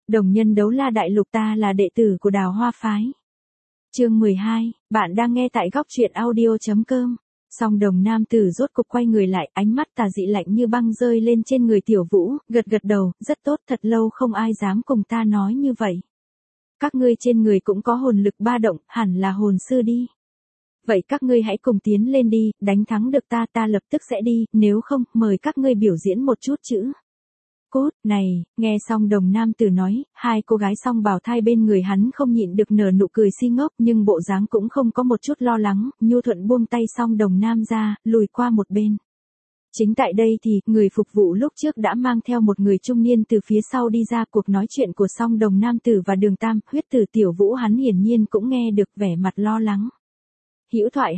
Đồng nhân đấu la đại lục, ta là đệ tử của Đào Hoa phái. Chương 12, bạn đang nghe tại góc truyện audio.com. Song đồng nam tử rốt cục quay người lại, ánh mắt tà dị lạnh như băng rơi lên trên người Tiểu Vũ, gật gật đầu, rất tốt, thật lâu không ai dám cùng ta nói như vậy. Các ngươi trên người cũng có hồn lực ba động, hẳn là hồn sư đi. Vậy các ngươi hãy cùng tiến lên đi, đánh thắng được ta lập tức sẽ đi, nếu không, mời các ngươi biểu diễn một chút chữ. Cốt, này, nghe xong đồng nam tử nói, hai cô gái song bào thai bên người hắn không nhịn được nở nụ cười si ngốc, nhưng bộ dáng cũng không có một chút lo lắng, nhu thuận buông tay song đồng nam ra, lùi qua một bên. Chính tại đây thì, người phục vụ lúc trước đã mang theo một người trung niên từ phía sau đi ra. Cuộc nói chuyện của song đồng nam tử và Đường Tam, huyết tử Tiểu Vũ hắn hiển nhiên cũng nghe được, vẻ mặt lo lắng. Hữu thoại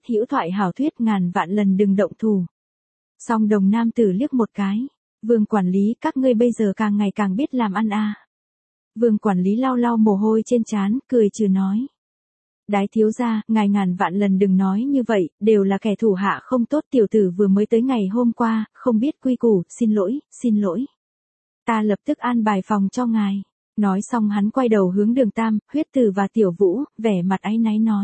hảo thuyết, ngàn vạn lần đừng động thủ. Song đồng nam tử liếc một cái. Vương quản lý, các ngươi bây giờ càng ngày càng biết làm ăn à. Vương quản lý lau lau mồ hôi trên trán, cười trừ nói. Đái thiếu gia, ngài ngàn vạn lần đừng nói như vậy, đều là kẻ thủ hạ không tốt, tiểu tử vừa mới tới ngày hôm qua, không biết quy củ, xin lỗi. Ta lập tức an bài phòng cho ngài. Nói xong hắn quay đầu hướng Đường Tam, huyết tử và Tiểu Vũ, vẻ mặt áy náy nói.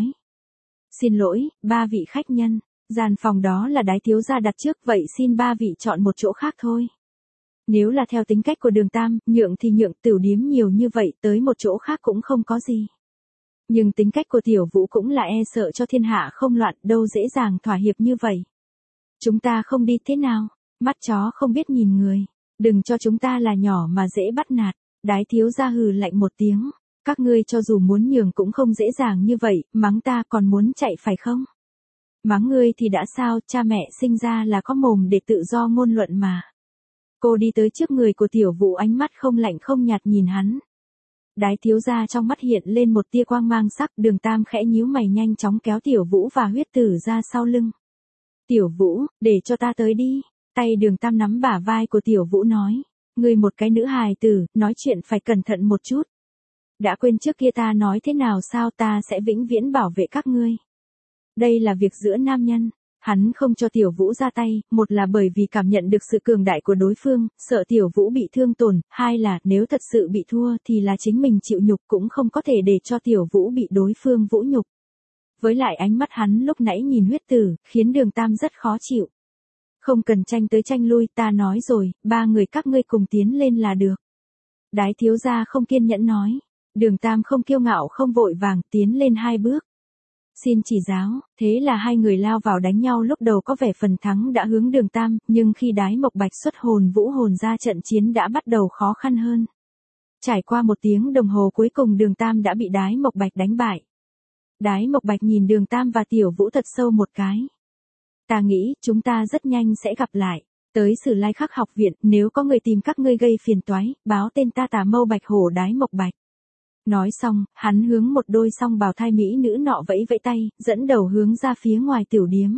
Xin lỗi, ba vị khách nhân, gian phòng đó là đái thiếu gia đặt trước, vậy xin ba vị chọn một chỗ khác thôi. Nếu là theo tính cách của Đường Tam, nhượng thì nhượng, tiểu điếm nhiều như vậy, tới một chỗ khác cũng không có gì. Nhưng tính cách của Tiểu Vũ cũng là e sợ cho thiên hạ không loạn, đâu dễ dàng thỏa hiệp như vậy. Chúng ta không đi thế nào, mắt chó không biết nhìn người, đừng cho chúng ta là nhỏ mà dễ bắt nạt. Đái thiếu gia hừ lạnh một tiếng, các ngươi cho dù muốn nhường cũng không dễ dàng như vậy, mắng ta còn muốn chạy phải không? Mắng ngươi thì đã sao, cha mẹ sinh ra là có mồm để tự do ngôn luận mà. Cô đi tới trước người của Tiểu Vũ, ánh mắt không lạnh không nhạt nhìn hắn. Đái thiếu gia trong mắt hiện lên một tia quang mang sắc. Đường Tam khẽ nhíu mày nhanh chóng kéo Tiểu Vũ và huyết tử ra sau lưng. Tiểu Vũ, để cho ta tới đi. Tay Đường Tam nắm bả vai của Tiểu Vũ nói. Ngươi một cái nữ hài tử, nói chuyện phải cẩn thận một chút. Đã quên trước kia ta nói thế nào sao, ta sẽ vĩnh viễn bảo vệ các ngươi. Đây là việc giữa nam nhân. Hắn không cho Tiểu Vũ ra tay, một là bởi vì cảm nhận được sự cường đại của đối phương, sợ Tiểu Vũ bị thương tổn, hai là nếu thật sự bị thua thì là chính mình chịu nhục, cũng không có thể để cho Tiểu Vũ bị đối phương vũ nhục. Với lại ánh mắt hắn lúc nãy nhìn huyết tử, khiến Đường Tam rất khó chịu. Không cần tranh tới tranh lui, ta nói rồi, ba người các ngươi cùng tiến lên là được. Đái thiếu gia không kiên nhẫn nói. Đường Tam không kiêu ngạo không vội vàng, tiến lên hai bước. Xin chỉ giáo, thế là hai người lao vào đánh nhau, lúc đầu có vẻ phần thắng đã hướng Đường Tam, nhưng khi Đái Mộc Bạch xuất hồn vũ hồn ra, trận chiến đã bắt đầu khó khăn hơn. Trải qua 1 tiếng đồng hồ cuối cùng Đường Tam đã bị Đái Mộc Bạch đánh bại. Đái Mộc Bạch nhìn Đường Tam và Tiểu Vũ thật sâu một cái. Ta nghĩ, chúng ta rất nhanh sẽ gặp lại. Tới Sử Lai Khắc học viện, nếu có người tìm các ngươi gây phiền toái, báo tên ta Tà Mâu Bạch Hổ Đái Mộc Bạch. Nói xong, hắn hướng một đôi song bào thai mỹ nữ nọ vẫy vẫy tay, dẫn đầu hướng ra phía ngoài tiểu điếm.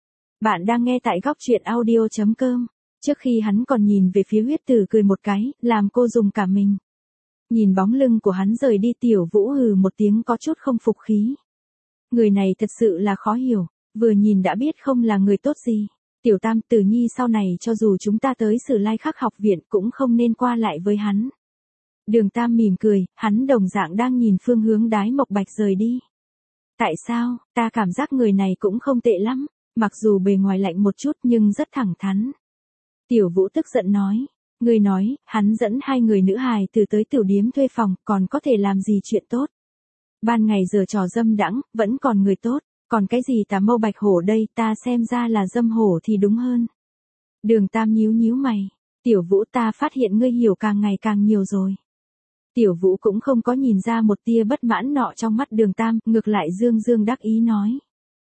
Bạn đang nghe tại góc truyện audio.com. Trước khi hắn còn nhìn về phía huyết tử cười một cái, làm cô dùng cả mình. Nhìn bóng lưng của hắn rời đi, Tiểu Vũ hừ một tiếng có chút không phục khí. Người này thật sự là khó hiểu, vừa nhìn đã biết không là người tốt gì. Tiểu Tam, Tử Nhi sau này cho dù chúng ta tới Sử Lai Khắc học viện cũng không nên qua lại với hắn. Đường Tam mỉm cười, hắn đồng dạng đang nhìn phương hướng Đái Mộc Bạch rời đi. Tại sao, ta cảm giác người này cũng không tệ lắm, mặc dù bề ngoài lạnh một chút nhưng rất thẳng thắn. Tiểu Vũ tức giận nói, người nói, hắn dẫn hai người nữ hài từ tới tiểu điếm thuê phòng, còn có thể làm gì chuyện tốt. Ban ngày giờ trò dâm đãng, vẫn còn người tốt, còn cái gì Tà Mâu Bạch Hổ đây, ta xem ra là dâm hổ thì đúng hơn. Đường Tam nhíu mày, Tiểu Vũ, ta phát hiện ngươi hiểu càng ngày càng nhiều rồi. Tiểu Vũ cũng không có nhìn ra một tia bất mãn nọ trong mắt Đường Tam, ngược lại dương đắc ý nói.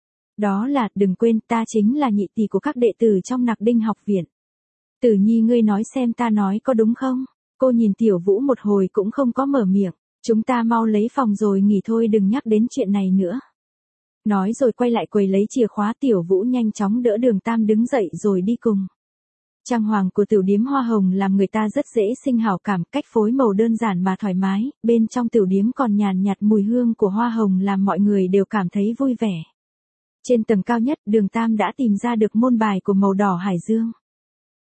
Đó là, đừng quên, ta chính là nhị tỷ của các đệ tử trong Nặc Đinh học viện. Tử Nhi, ngươi nói xem ta nói có đúng không? Cô nhìn Tiểu Vũ một hồi cũng không có mở miệng, chúng ta mau lấy phòng rồi nghỉ thôi, đừng nhắc đến chuyện này nữa. Nói rồi quay lại quầy lấy chìa khóa. Tiểu Vũ nhanh chóng đỡ Đường Tam đứng dậy rồi đi cùng. Trang hoàng của tiểu điếm Hoa Hồng làm người ta rất dễ sinh hảo cảm, cách phối màu đơn giản mà thoải mái, bên trong tiểu điếm còn nhàn nhạt mùi hương của hoa hồng làm mọi người đều cảm thấy vui vẻ. Trên tầng cao nhất, Đường Tam đã tìm ra được môn bài của màu đỏ hải dương.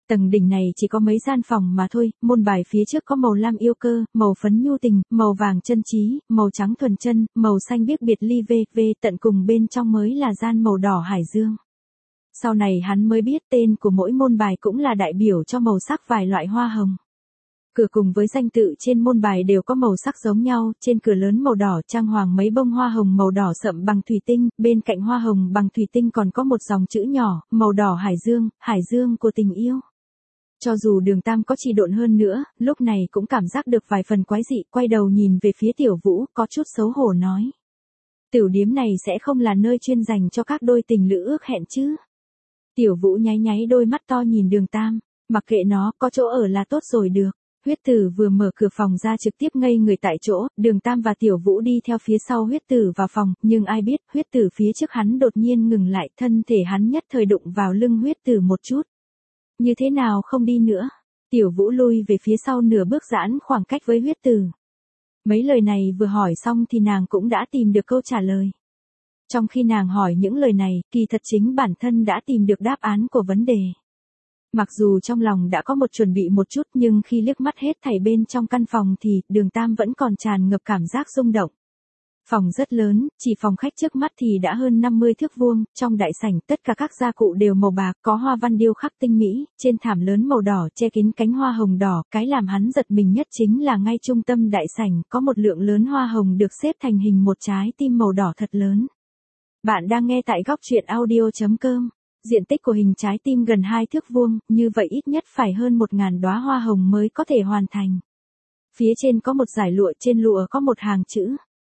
Tầng đỉnh này chỉ có mấy gian phòng mà thôi, môn bài phía trước có màu lam yêu cơ, màu phấn nhu tình, màu vàng chân trí, màu trắng thuần chân, màu xanh biếc biệt ly v, tận cùng bên trong mới là gian màu đỏ hải dương. Sau này hắn mới biết tên của mỗi môn bài cũng là đại biểu cho màu sắc vài loại hoa hồng. Cửa cùng với danh tự trên môn bài đều có màu sắc giống nhau, trên cửa lớn màu đỏ trang hoàng mấy bông hoa hồng màu đỏ sậm bằng thủy tinh, bên cạnh hoa hồng bằng thủy tinh còn có một dòng chữ nhỏ, màu đỏ hải dương của tình yêu. Cho dù Đường Tam có trì độn hơn nữa, lúc này cũng cảm giác được vài phần quái dị, quay đầu nhìn về phía Tiểu Vũ, có chút xấu hổ nói. Tiểu điếm này sẽ không là nơi chuyên dành cho các đôi tình lữ ước hẹn chứ? Tiểu Vũ nháy nháy đôi mắt to nhìn Đường Tam, mặc kệ nó, có chỗ ở là tốt rồi được. Huyết Tử vừa mở cửa phòng ra trực tiếp ngây người tại chỗ, Đường Tam và Tiểu Vũ đi theo phía sau Huyết Tử vào phòng, nhưng ai biết, Huyết Tử phía trước hắn đột nhiên ngừng lại, thân thể hắn nhất thời đụng vào lưng Huyết Tử một chút. Như thế nào không đi nữa? Tiểu Vũ lui về phía sau nửa bước giãn khoảng cách với Huyết Tử. Mấy lời này vừa hỏi xong thì nàng cũng đã tìm được câu trả lời. Trong khi nàng hỏi những lời này, kỳ thật chính bản thân đã tìm được đáp án của vấn đề. Mặc dù trong lòng đã có một chuẩn bị một chút nhưng khi liếc mắt hết thảy bên trong căn phòng thì Đường Tam vẫn còn tràn ngập cảm giác rung động. Phòng rất lớn, chỉ phòng khách trước mắt thì đã hơn 50 thước vuông, trong đại sảnh tất cả các gia cụ đều màu bạc, có hoa văn điêu khắc tinh mỹ, trên thảm lớn màu đỏ che kín cánh hoa hồng đỏ, cái làm hắn giật mình nhất chính là ngay trung tâm đại sảnh có một lượng lớn hoa hồng được xếp thành hình một trái tim màu đỏ thật lớn. Bạn đang nghe tại góc truyện audio.com. Diện tích của hình trái tim gần 2 thước vuông, như vậy ít nhất phải hơn 1.000 đóa hoa hồng mới có thể hoàn thành. Phía trên có một dải lụa, trên lụa có một hàng chữ.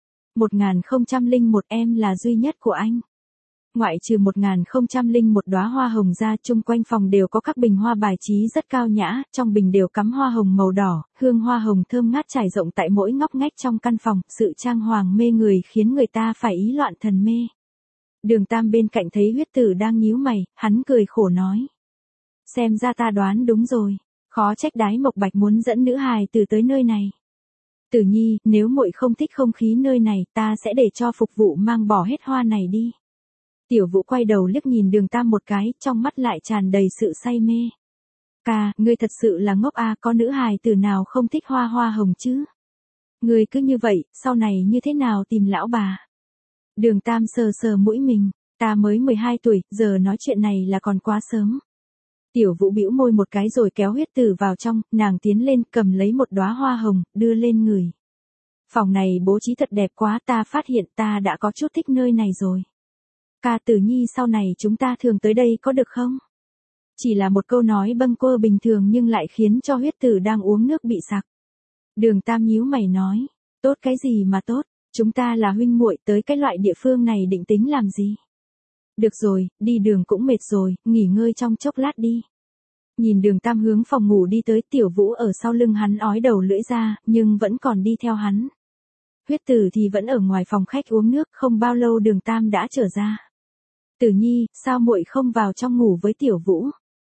1001 em là duy nhất của anh. Ngoại trừ 1001 đóa hoa hồng ra, chung quanh phòng đều có các bình hoa bài trí rất cao nhã, trong bình đều cắm hoa hồng màu đỏ, hương hoa hồng thơm ngát trải rộng tại mỗi ngóc ngách trong căn phòng, sự trang hoàng mê người khiến người ta phải ý loạn thần mê. Đường Tam bên cạnh thấy Huyết Tử đang nhíu mày, hắn cười khổ nói. Xem ra ta đoán đúng rồi, khó trách Đái Mộc Bạch muốn dẫn nữ hài tử tới nơi này. Tử Nhi, nếu muội không thích không khí nơi này, ta sẽ để cho phục vụ mang bỏ hết hoa này đi. Tiểu Vũ quay đầu liếc nhìn Đường Tam một cái, trong mắt lại tràn đầy sự say mê. Ca, ngươi thật sự là ngốc à, có nữ hài tử nào không thích hoa hồng chứ? Ngươi cứ như vậy, sau này như thế nào tìm lão bà? Đường Tam sờ sờ mũi mình, ta mới 12 tuổi, giờ nói chuyện này là còn quá sớm. Tiểu Vũ bĩu môi một cái rồi kéo Huyết Tử vào trong, nàng tiến lên cầm lấy một đóa hoa hồng, đưa lên người. Phòng này bố trí thật đẹp quá, ta phát hiện ta đã có chút thích nơi này rồi. Ca Tử Nhi, sau này chúng ta thường tới đây có được không? Chỉ là một câu nói bâng quơ bình thường nhưng lại khiến cho Huyết Tử đang uống nước bị sặc. Đường Tam nhíu mày nói, tốt cái gì mà tốt, chúng ta là huynh muội, tới cái loại địa phương này định tính làm gì? Được rồi, đi đường cũng mệt rồi, nghỉ ngơi trong chốc lát đi. Nhìn Đường Tam hướng phòng ngủ đi tới, Tiểu Vũ ở sau lưng hắn ói đầu lưỡi ra, nhưng vẫn còn đi theo hắn. Huyết Tử thì vẫn ở ngoài phòng khách uống nước, không bao lâu Đường Tam đã trở ra. Tử Nhi, sao muội không vào trong ngủ với Tiểu Vũ?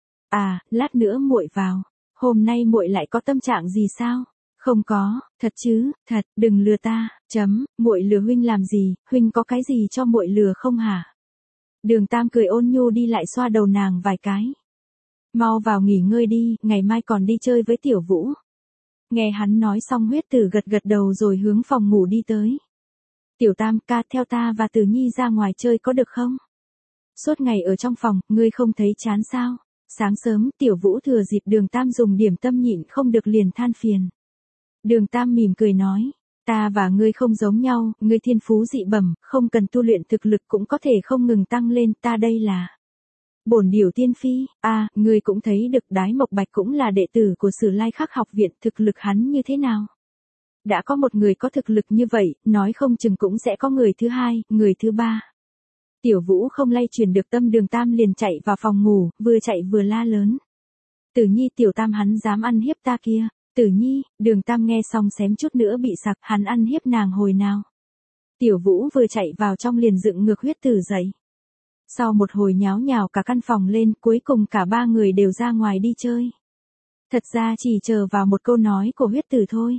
À, lát nữa muội vào. Hôm nay muội lại có tâm trạng gì sao? Không có, thật chứ, thật, đừng lừa ta, muội lừa huynh làm gì, huynh có cái gì cho muội lừa không hả? Đường Tam cười ôn nhu đi lại xoa đầu nàng vài cái. Mau vào nghỉ ngơi đi, ngày mai còn đi chơi với Tiểu Vũ. Nghe hắn nói xong Huyết Tử gật gật đầu rồi hướng phòng ngủ đi tới. Tiểu Tam ca, theo ta và Tử Nhi ra ngoài chơi có được không? Suốt ngày ở trong phòng, ngươi không thấy chán sao? Sáng sớm, Tiểu Vũ thừa dịp Đường Tam dùng điểm tâm nhịn không được liền than phiền. Đường Tam mỉm cười nói, ta và ngươi không giống nhau, ngươi thiên phú dị bẩm, không cần tu luyện thực lực cũng có thể không ngừng tăng lên, ta đây là bổn điểu tiên phi. À, ngươi cũng thấy được Đái Mộc Bạch cũng là đệ tử của Sử Lai Khắc học viện, thực lực hắn như thế nào? Đã có một người có thực lực như vậy, nói không chừng cũng sẽ có người thứ hai, người thứ ba. Tiểu Vũ không lay chuyển được tâm, Đường Tam liền chạy vào phòng ngủ, vừa chạy vừa la lớn. Tử Nhi, Tiểu Tam hắn dám ăn hiếp ta kia. Tử Nhi, Đường Tam nghe xong xém chút nữa bị sặc, hắn ăn hiếp nàng hồi nào? Tiểu Vũ vừa chạy vào trong liền dựng ngược Huyết Tử dậy. Sau một hồi nháo nhào cả căn phòng lên, cuối cùng cả ba người đều ra ngoài đi chơi. Thật ra chỉ chờ vào một câu nói của Huyết Tử thôi.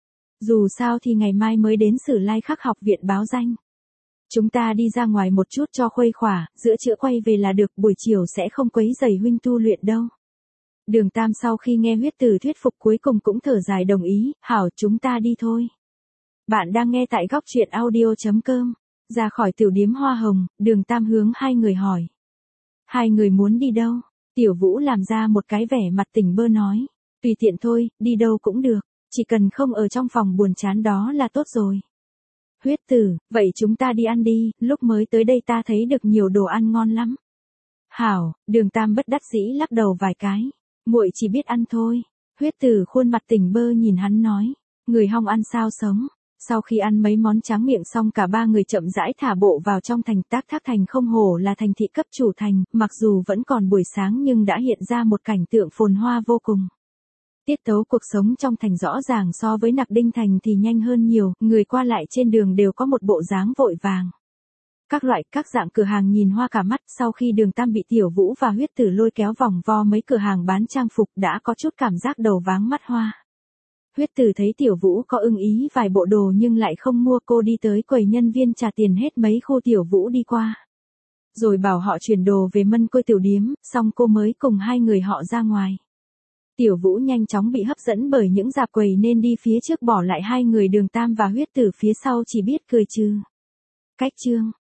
Dù sao thì ngày mai mới đến Sử Lai Khắc học viện báo danh. Chúng ta đi ra ngoài một chút cho khuây khỏa, giữa trưa quay về là được, buổi chiều sẽ không quấy rầy huynh tu luyện đâu. Đường Tam sau khi nghe Huyết Tử thuyết phục cuối cùng cũng thở dài đồng ý, hảo chúng ta đi thôi. Bạn đang nghe tại góc truyện audio.com. Ra khỏi tiểu điếm Hoa Hồng, Đường Tam hướng hai người hỏi. Hai người muốn đi đâu? Tiểu Vũ làm ra một cái vẻ mặt tỉnh bơ nói. Tùy tiện thôi, đi đâu cũng được, chỉ cần không ở trong phòng buồn chán đó là tốt rồi. Huyết Tử, vậy chúng ta đi ăn đi, lúc mới tới đây ta thấy được nhiều đồ ăn ngon lắm. Hảo, Đường Tam bất đắc dĩ lắc đầu vài cái. Muội chỉ biết ăn thôi. Huyết Tử khuôn mặt tỉnh bơ nhìn hắn nói. Người hong ăn sao sống. Sau khi ăn mấy món tráng miệng xong cả ba người chậm rãi thả bộ vào trong thành. Tác Thác Thành không hổ là thành thị cấp chủ thành, mặc dù vẫn còn buổi sáng nhưng đã hiện ra một cảnh tượng phồn hoa vô cùng. Tiết tấu cuộc sống trong thành rõ ràng so với Nặc Đinh Thành thì nhanh hơn nhiều, người qua lại trên đường đều có một bộ dáng vội vàng. Các dạng cửa hàng nhìn hoa cả mắt, sau khi Đường Tam bị Tiểu Vũ và Huyết Tử lôi kéo vòng vo mấy cửa hàng bán trang phục đã có chút cảm giác đầu váng mắt hoa. Huyết Tử thấy Tiểu Vũ có ưng ý vài bộ đồ nhưng lại không mua, cô đi tới quầy nhân viên trả tiền hết mấy khu Tiểu Vũ đi qua. Rồi bảo họ chuyển đồ về Mân Côi tiểu điếm, xong cô mới cùng hai người họ ra ngoài. Tiểu Vũ nhanh chóng bị hấp dẫn bởi những rạp quầy nên đi phía trước bỏ lại hai người Đường Tam và Huyết Tử phía sau chỉ biết cười trừ. Cách chương